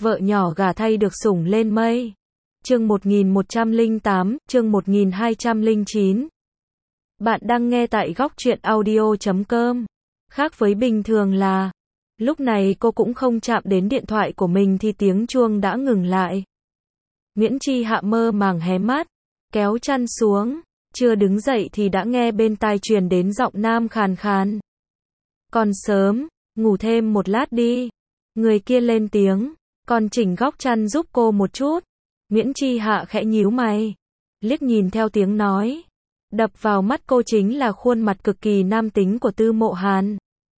Vợ nhỏ gả thay được sủng lên mây. Chương 1108, chương 1209. Bạn đang nghe tại góc truyện audio.com. Khác với bình thường là, lúc này cô cũng không chạm đến điện thoại của mình thì tiếng chuông đã ngừng lại. Nguyễn Chi Hạ mơ màng hé mắt, kéo chăn xuống, chưa đứng dậy thì đã nghe bên tai truyền đến giọng nam khàn khàn. Còn sớm, ngủ thêm một lát đi. Người kia lên tiếng, còn chỉnh góc chăn giúp cô một chút. Nguyễn Chi Hạ khẽ nhíu mày, liếc nhìn theo tiếng nói. Đập vào mắt cô chính là khuôn mặt cực kỳ nam tính của Tư Mộ Hàn.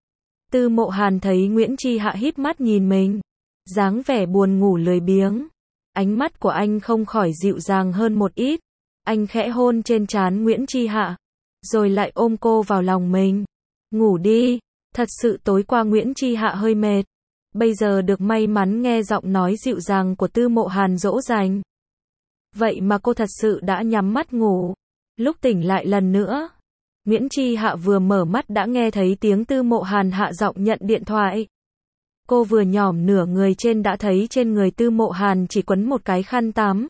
Tư Mộ Hàn thấy Nguyễn Chi Hạ híp mắt nhìn mình, dáng vẻ buồn ngủ lười biếng. Ánh mắt của anh không khỏi dịu dàng hơn một ít. Anh khẽ hôn trên trán Nguyễn Chi Hạ, rồi lại ôm cô vào lòng mình. Ngủ đi, thật sự tối qua Nguyễn Chi Hạ hơi mệt. Bây giờ được may mắn nghe giọng nói dịu dàng của Tư Mộ Hàn dỗ dành. Vậy mà cô thật sự đã nhắm mắt ngủ. Lúc tỉnh lại lần nữa, Nguyễn Chi Hạ vừa mở mắt đã nghe thấy tiếng Tư Mộ Hàn hạ giọng nhận điện thoại. Cô vừa nhỏm nửa người trên đã thấy trên người Tư Mộ Hàn chỉ quấn một cái khăn tắm.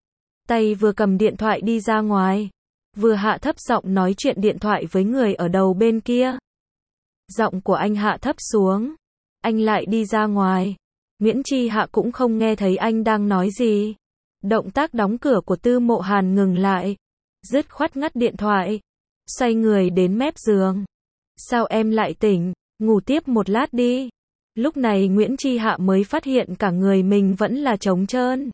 Tay vừa cầm điện thoại đi ra ngoài, vừa hạ thấp giọng nói chuyện điện thoại với người ở đầu bên kia. Giọng của anh hạ thấp xuống, anh lại đi ra ngoài. Nguyễn Chi Hạ cũng không nghe thấy anh đang nói gì. Động tác đóng cửa của Tư Mộ Hàn ngừng lại, dứt khoát ngắt điện thoại, xoay người đến mép giường. Sao em lại tỉnh, ngủ tiếp một lát đi. Lúc này Nguyễn Chi Hạ mới phát hiện cả người mình vẫn là trống trơn.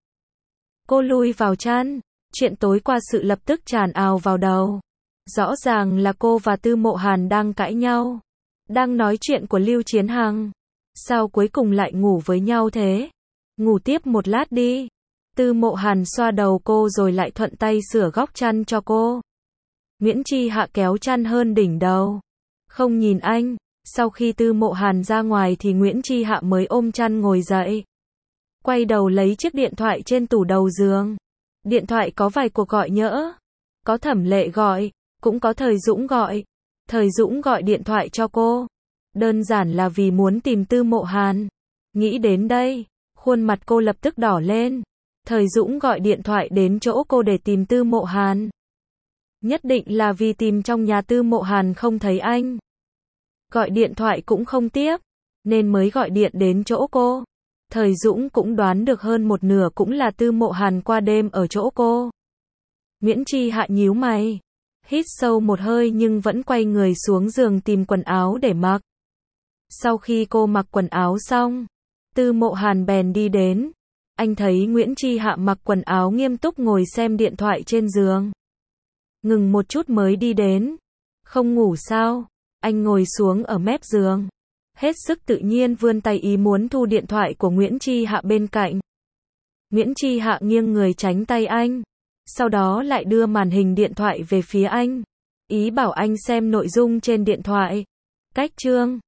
Cô lui vào chăn, chuyện tối qua sự lập tức tràn ào vào đầu. Rõ ràng là cô và Tư Mộ Hàn đang cãi nhau, đang nói chuyện của Lưu Chiến Hằng. Sao cuối cùng lại ngủ với nhau thế? Ngủ tiếp một lát đi. Tư Mộ Hàn xoa đầu cô rồi lại thuận tay sửa góc chăn cho cô. Nguyễn Chi Hạ kéo chăn hơn đỉnh đầu, không nhìn anh. Sau khi Tư Mộ Hàn ra ngoài thì Nguyễn Chi Hạ mới ôm chăn ngồi dậy. Quay đầu lấy chiếc điện thoại trên tủ đầu giường. Điện thoại có vài cuộc gọi nhỡ. Có Thẩm Lệ gọi, cũng có Thời Dũng gọi. Thời Dũng gọi điện thoại cho cô, đơn giản là vì muốn tìm Tư Mộ Hàn. Nghĩ đến đây, khuôn mặt cô lập tức đỏ lên. Thời Dũng gọi điện thoại đến chỗ cô để tìm Tư Mộ Hàn. Nhất định là vì tìm trong nhà Tư Mộ Hàn không thấy anh. Gọi điện thoại cũng không tiếp, nên mới gọi điện đến chỗ cô. Thời Dũng cũng đoán được hơn một nửa cũng là Tư Mộ Hàn qua đêm ở chỗ cô. Nguyễn Chi Hạ nhíu mày, hít sâu một hơi nhưng vẫn quay người xuống giường tìm quần áo để mặc. Sau khi cô mặc quần áo xong, Tư Mộ Hàn bèn đi đến. Anh thấy Nguyễn Chi Hạ mặc quần áo nghiêm túc ngồi xem điện thoại trên giường. Ngừng một chút mới đi đến. Không ngủ sao? Anh ngồi xuống ở mép giường, hết sức tự nhiên vươn tay ý muốn thu điện thoại của Nguyễn Chi Hạ bên cạnh. Nguyễn Chi Hạ nghiêng người tránh tay anh, sau đó lại đưa màn hình điện thoại về phía anh, ý bảo anh xem nội dung trên điện thoại. Cách chương